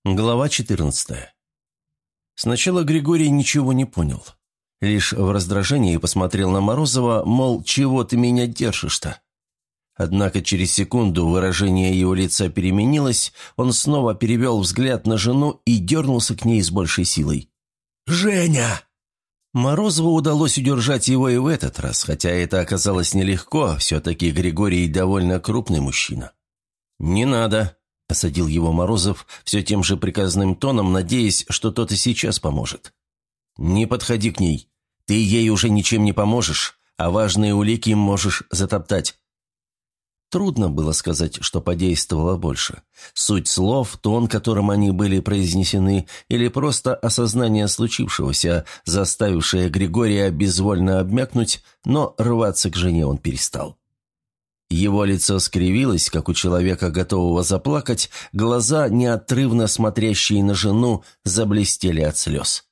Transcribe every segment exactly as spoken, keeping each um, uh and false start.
Глава четырнадцатая. Сначала Григорий ничего не понял. Лишь в раздражении посмотрел на Морозова, мол, чего ты меня держишь-то? Однако через секунду выражение его лица переменилось, он снова перевел взгляд на жену и дернулся к ней с большей силой. «Женя!» Морозову удалось удержать его и в этот раз, хотя это оказалось нелегко, все-таки Григорий довольно крупный мужчина. «Не надо!» – осадил его Морозов все тем же приказным тоном, надеясь, что тот и сейчас поможет. «Не подходи к ней. Ты ей уже ничем не поможешь, а важные улики можешь затоптать». Трудно было сказать, что подействовало больше. Суть слов, тон, которым они были произнесены, или просто осознание случившегося, заставившее Григория безвольно обмякнуть, но рваться к жене он перестал. Его лицо скривилось, как у человека, готового заплакать, глаза, неотрывно смотрящие на жену, заблестели от слез.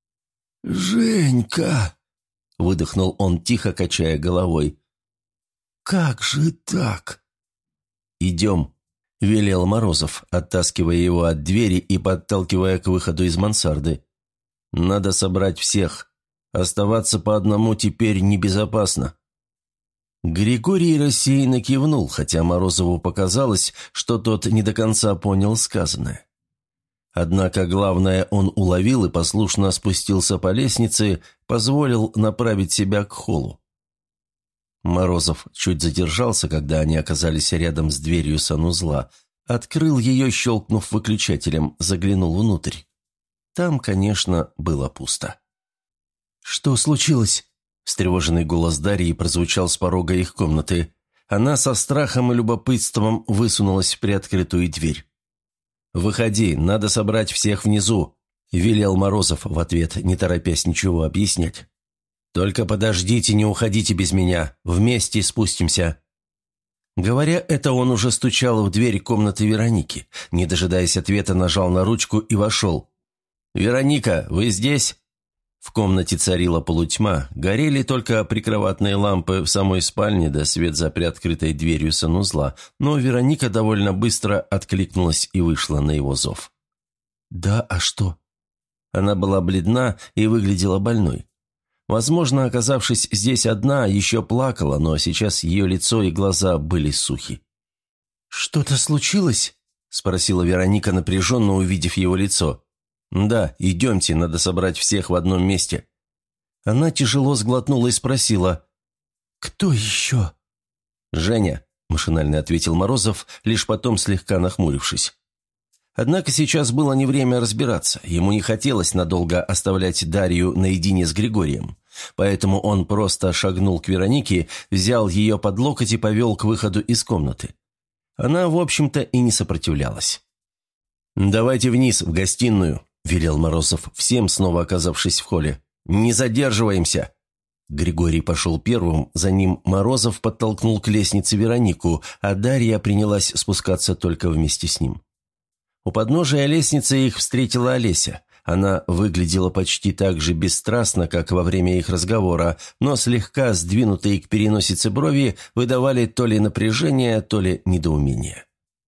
«Женька!» – выдохнул он, тихо качая головой. «Как же так?» «Идем», – велел Морозов, оттаскивая его от двери и подталкивая к выходу из мансарды. «Надо собрать всех. Оставаться по одному теперь небезопасно». Григорий рассеянно кивнул, хотя Морозову показалось, что тот не до конца понял сказанное. Однако главное он уловил и послушно спустился по лестнице, позволил направить себя к холлу. Морозов чуть задержался, когда они оказались рядом с дверью санузла, открыл ее, щелкнув выключателем, заглянул внутрь. Там, конечно, было пусто. «Что случилось?» – встревоженный голос Дарьи прозвучал с порога их комнаты. Она со страхом и любопытством высунулась в приоткрытую дверь. «Выходи, надо собрать всех внизу», – велел Морозов в ответ, не торопясь ничего объяснять. «Только подождите, не уходите без меня. Вместе спустимся». Говоря это, он уже стучал в дверь комнаты Вероники. Не дожидаясь ответа, нажал на ручку и вошел. «Вероника, вы здесь?» В комнате царила полутьма, горели только прикроватные лампы в самой спальне да свет за приоткрытой дверью санузла, но Вероника довольно быстро откликнулась и вышла на его зов. «Да, а что?» Она была бледна и выглядела больной. Возможно, оказавшись здесь одна, еще плакала, но сейчас ее лицо и глаза были сухи. «Что-то случилось?» – спросила Вероника, напряженно увидев его лицо. «Да, идемте, надо собрать всех в одном месте». Она тяжело сглотнула и спросила: «Кто еще?» «Женя», – машинально ответил Морозов, лишь потом слегка нахмурившись. Однако сейчас было не время разбираться, ему не хотелось надолго оставлять Дарью наедине с Григорием. Поэтому он просто шагнул к Веронике, взял ее под локоть и повел к выходу из комнаты. Она, в общем-то, и не сопротивлялась. «Давайте вниз, в гостиную», – велел Морозов, всем снова оказавшись в холле. «Не задерживаемся». Григорий пошел первым, за ним Морозов подтолкнул к лестнице Веронику, а Дарья принялась спускаться только вместе с ним. У подножия лестницы их встретила Олеся. Она выглядела почти так же бесстрастно, как во время их разговора, но слегка сдвинутые к переносице брови выдавали то ли напряжение, то ли недоумение.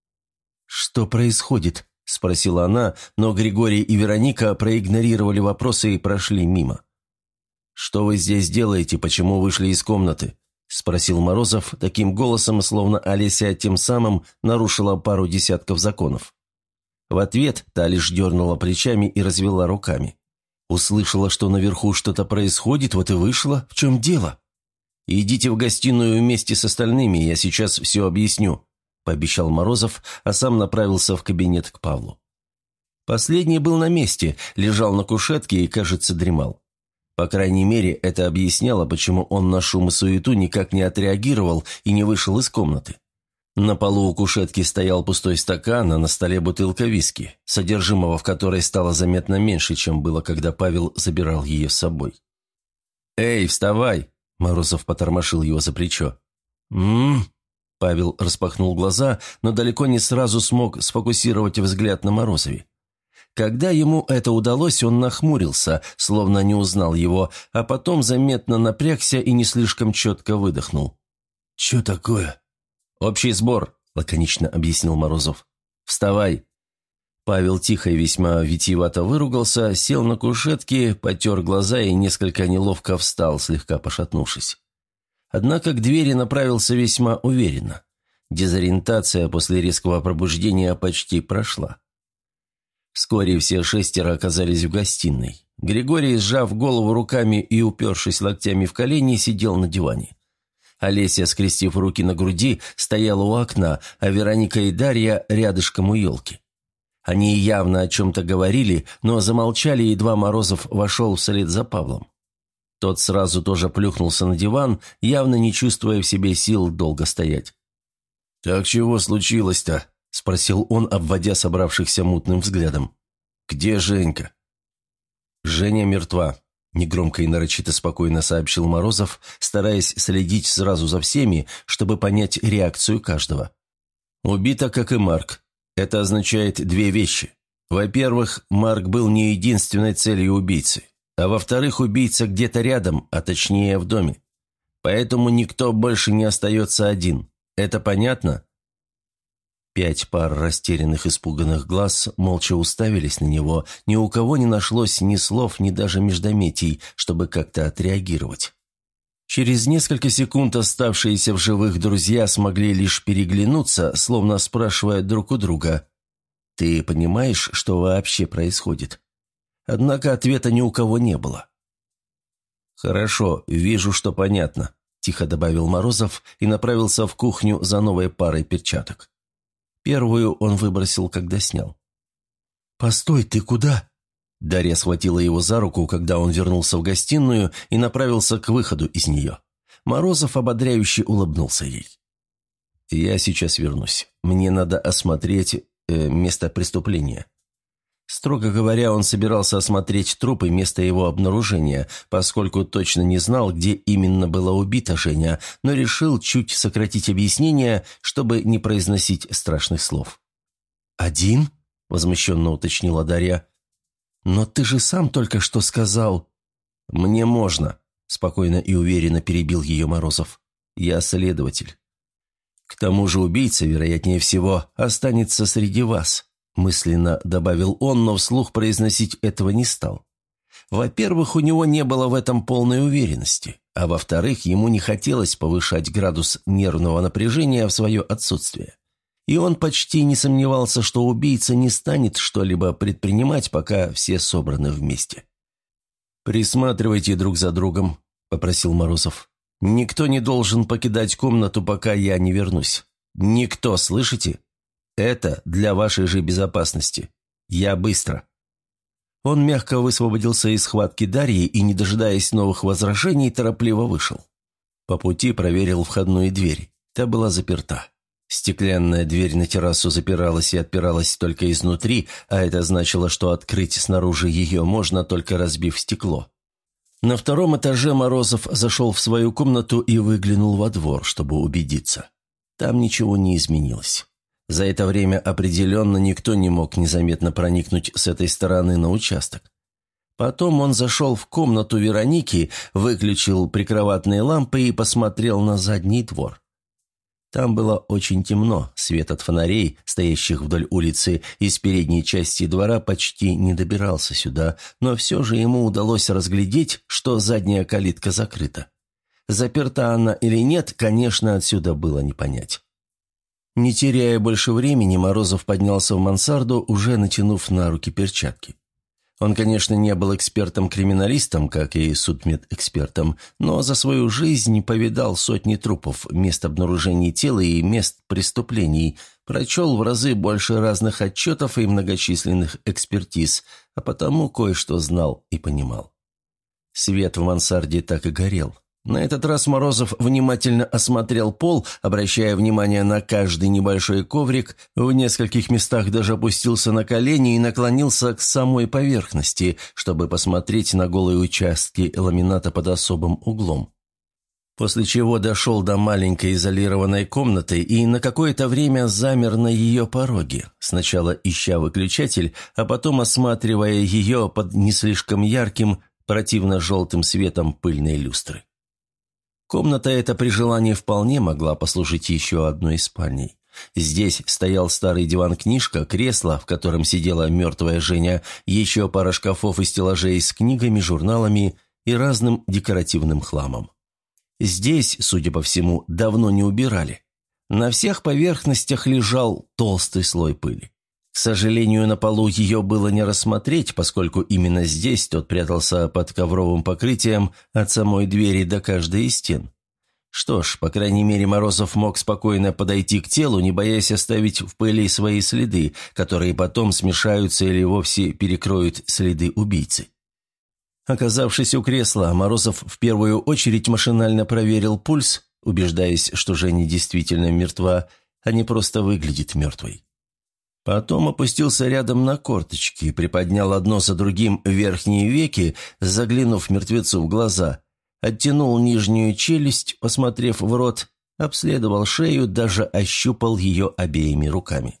«Что происходит?» – спросила она, но Григорий и Вероника проигнорировали вопросы и прошли мимо. «Что вы здесь делаете? Почему вышли из комнаты?» – спросил Морозов таким голосом, словно Олеся тем самым нарушила пару десятков законов. В ответ та лишь дернула плечами и развела руками. Услышала, что наверху что-то происходит, вот и вышла. В чем дело? «Идите в гостиную вместе с остальными, я сейчас все объясню», – пообещал Морозов, а сам направился в кабинет к Павлу. Последний был на месте, лежал на кушетке и, кажется, дремал. По крайней мере, это объясняло, почему он на шум и суету никак не отреагировал и не вышел из комнаты. На полу у кушетки стоял пустой стакан, а на столе бутылка виски, содержимого в которой стало заметно меньше, чем было, когда Павел забирал ее с собой. «Эй, вставай!» – Морозов потормошил его за плечо. «М-м-м!» – Павел распахнул глаза, но далеко не сразу смог сфокусировать взгляд на Морозове. Когда ему это удалось, он нахмурился, словно не узнал его, а потом заметно напрягся и не слишком четко выдохнул. «Че такое?» «Общий сбор», – лаконично объяснил Морозов. «Вставай». Павел тихо и весьма витиевато выругался, сел на кушетке, потер глаза и несколько неловко встал, слегка пошатнувшись. Однако к двери направился весьма уверенно. Дезориентация после резкого пробуждения почти прошла. Вскоре все шестеро оказались в гостиной. Григорий, сжав голову руками и упершись локтями в колени, сидел на диване. Олеся, скрестив руки на груди, стояла у окна, а Вероника и Дарья рядышком у елки. Они явно о чем-то говорили, но замолчали, едва Морозов вошел вслед за Павлом. Тот сразу тоже плюхнулся на диван, явно не чувствуя в себе сил долго стоять. «Так чего случилось-то?» – спросил он, обводя собравшихся мутным взглядом. «Где Женька?» «Женя мертва», – негромко и нарочито спокойно сообщил Морозов, стараясь следить сразу за всеми, чтобы понять реакцию каждого. «Убита, как и Марк. Это означает две вещи. Во-первых, Марк был не единственной целью убийцы, а во-вторых, убийца где-то рядом, а точнее в доме. Поэтому никто больше не остается один. Это понятно?» Пять пар растерянных, испуганных глаз молча уставились на него, ни у кого не нашлось ни слов, ни даже междометий, чтобы как-то отреагировать. Через несколько секунд оставшиеся в живых друзья смогли лишь переглянуться, словно спрашивая друг у друга: «Ты понимаешь, что вообще происходит?» Однако ответа ни у кого не было. «Хорошо, вижу, что понятно», – тихо добавил Морозов и направился в кухню за новой парой перчаток. Первую он выбросил, когда снял. «Постой, ты куда?» Дарья схватила его за руку, когда он вернулся в гостиную и направился к выходу из нее. Морозов ободряюще улыбнулся ей. «Я сейчас вернусь. Мне надо осмотреть э, место преступления». Строго говоря, он собирался осмотреть труп и место его обнаружения, поскольку точно не знал, где именно была убита Женя, но решил чуть сократить объяснение, чтобы не произносить страшных слов. «Один?» – возмущенно уточнила Дарья. «Но ты же сам только что сказал...» «Мне можно», – спокойно и уверенно перебил ее Морозов. «Я следователь. К тому же убийца, вероятнее всего, останется среди вас», – мысленно добавил он, но вслух произносить этого не стал. Во-первых, у него не было в этом полной уверенности, а во-вторых, ему не хотелось повышать градус нервного напряжения в свое отсутствие. И он почти не сомневался, что убийца не станет что-либо предпринимать, пока все собраны вместе. «Присматривайте друг за другом», – попросил Морозов. «Никто не должен покидать комнату, пока я не вернусь. Никто, слышите? Это для вашей же безопасности. Я быстро». Он мягко высвободился из схватки Дарьи и, не дожидаясь новых возражений, торопливо вышел. По пути проверил входную дверь. Та была заперта. Стеклянная дверь на террасу запиралась и отпиралась только изнутри, а это значило, что открыть снаружи ее можно, только разбив стекло. На втором этаже Морозов зашел в свою комнату и выглянул во двор, чтобы убедиться. Там ничего не изменилось. За это время определенно никто не мог незаметно проникнуть с этой стороны на участок. Потом он зашел в комнату Вероники, выключил прикроватные лампы и посмотрел на задний двор. Там было очень темно, свет от фонарей, стоящих вдоль улицы, из передней части двора почти не добирался сюда, но все же ему удалось разглядеть, что задняя калитка закрыта. Заперта она или нет, конечно, отсюда было не понять. Не теряя больше времени, Морозов поднялся в мансарду, уже натянув на руки перчатки. Он, конечно, не был экспертом-криминалистом, как и судмедэкспертом, но за свою жизнь повидал сотни трупов, мест обнаружения тела и мест преступлений, прочел в разы больше разных отчетов и многочисленных экспертиз, а потому кое-что знал и понимал. Свет в мансарде так и горел. На этот раз Морозов внимательно осмотрел пол, обращая внимание на каждый небольшой коврик, в нескольких местах даже опустился на колени и наклонился к самой поверхности, чтобы посмотреть на голые участки ламината под особым углом. После чего дошел до маленькой изолированной комнаты и на какое-то время замер на ее пороге, сначала ища выключатель, а потом осматривая ее под не слишком ярким, противно-желтым светом пыльной люстры. Комната эта при желании вполне могла послужить еще одной спальней. Здесь стоял старый диван-книжка, кресло, в котором сидела мертвая Женя, еще пара шкафов и стеллажей с книгами, журналами и разным декоративным хламом. Здесь, судя по всему, давно не убирали. На всех поверхностях лежал толстый слой пыли. К сожалению, на полу ее было не рассмотреть, поскольку именно здесь тот прятался под ковровым покрытием от самой двери до каждой из стен. Что ж, по крайней мере, Морозов мог спокойно подойти к телу, не боясь оставить в пыли свои следы, которые потом смешаются или вовсе перекроют следы убийцы. Оказавшись у кресла, Морозов в первую очередь машинально проверил пульс, убеждаясь, что Женя действительно мертва, а не просто выглядит мертвой. Потом опустился рядом на корточки, приподнял одно за другим верхние веки, заглянув мертвецу в глаза, оттянул нижнюю челюсть, посмотрев в рот, обследовал шею, даже ощупал ее обеими руками.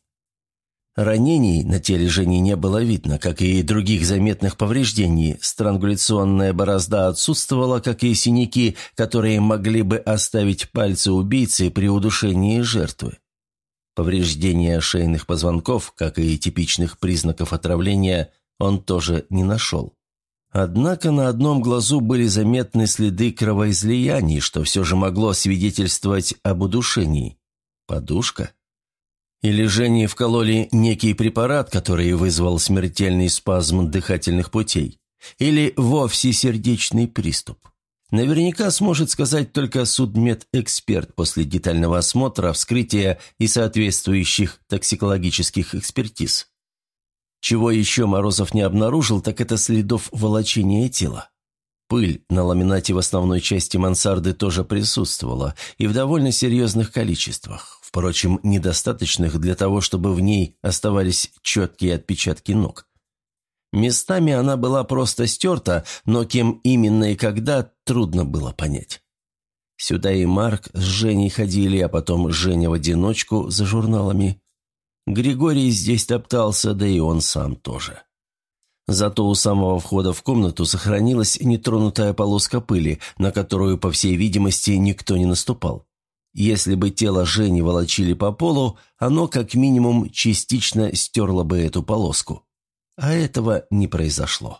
Ранений на теле Жени не было видно, как и других заметных повреждений. Странгуляционная борозда отсутствовала, как и синяки, которые могли бы оставить пальцы убийцы при удушении жертвы. Повреждения шейных позвонков, как и типичных признаков отравления, он тоже не нашел. Однако на одном глазу были заметны следы кровоизлияний, что все же могло свидетельствовать об удушении. Подушка? Или Жене вкололи некий препарат, который вызвал смертельный спазм дыхательных путей? Или вовсе сердечный приступ? Наверняка сможет сказать только судмедэксперт после детального осмотра, вскрытия и соответствующих токсикологических экспертиз. Чего еще Морозов не обнаружил, так это следов волочения тела. Пыль на ламинате в основной части мансарды тоже присутствовала, и в довольно серьезных количествах, впрочем, недостаточных для того, чтобы в ней оставались четкие отпечатки ног. Местами она была просто стерта, но кем именно и когда, трудно было понять. Сюда и Марк с Женей ходили, а потом Женя в одиночку за журналами. Григорий здесь топтался, да и он сам тоже. Зато у самого входа в комнату сохранилась нетронутая полоска пыли, на которую, по всей видимости, никто не наступал. Если бы тело Жени волочили по полу, оно как минимум частично стерло бы эту полоску. А этого не произошло.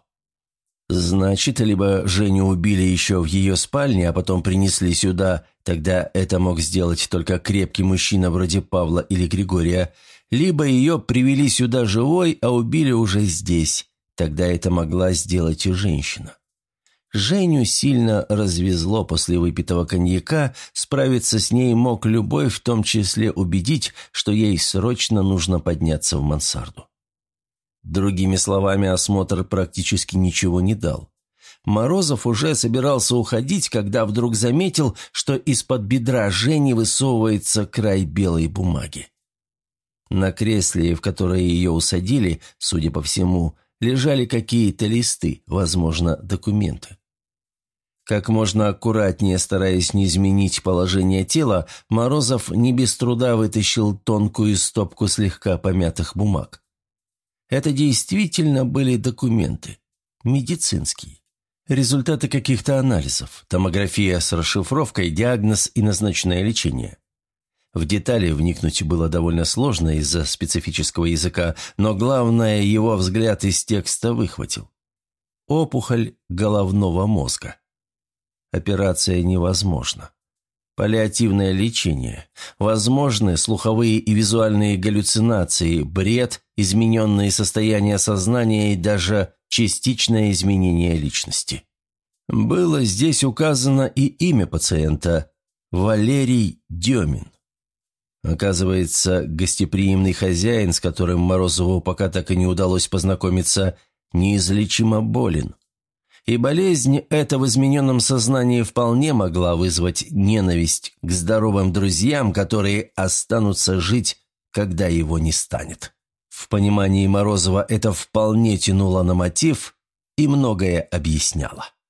Значит, либо Женю убили еще в ее спальне, а потом принесли сюда, тогда это мог сделать только крепкий мужчина вроде Павла или Григория, либо ее привели сюда живой, а убили уже здесь, тогда это могла сделать и женщина. Женю сильно развезло после выпитого коньяка, справиться с ней мог любой, в том числе убедить, что ей срочно нужно подняться в мансарду. Другими словами, осмотр практически ничего не дал. Морозов уже собирался уходить, когда вдруг заметил, что из-под бедра Жени высовывается край белой бумаги. На кресле, в которое ее усадили, судя по всему, лежали какие-то листы, возможно, документы. Как можно аккуратнее, стараясь не изменить положение тела, Морозов не без труда вытащил тонкую стопку слегка помятых бумаг. Это действительно были документы. Медицинские. Результаты каких-то анализов. Томография с расшифровкой, диагноз и назначенное лечение. В детали вникнуть было довольно сложно из-за специфического языка, но главное, его взгляд из текста выхватил. Опухоль головного мозга. Операция невозможна. Паллиативное лечение. Возможны слуховые и визуальные галлюцинации, бред, измененные состояния сознания и даже частичное изменение личности. Было здесь указано и имя пациента – Валерий Демин. Оказывается, гостеприимный хозяин, с которым Морозову пока так и не удалось познакомиться, неизлечимо болен. И болезнь эта в измененном сознании вполне могла вызвать ненависть к здоровым друзьям, которые останутся жить, когда его не станет. В понимании Морозова это вполне тянуло на мотив и многое объясняло.